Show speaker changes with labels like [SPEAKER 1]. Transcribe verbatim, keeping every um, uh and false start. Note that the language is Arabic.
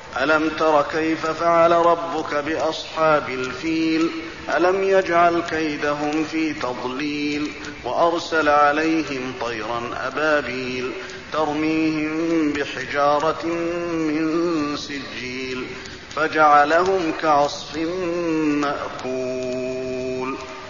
[SPEAKER 1] ألم تر كيف فعل ربك بأصحاب الفيل ألم يجعل كيدهم في تضليل وأرسل عليهم طيرا أبابيل ترميهم بحجارة من سجيل فجعلهم كعصف مأكول.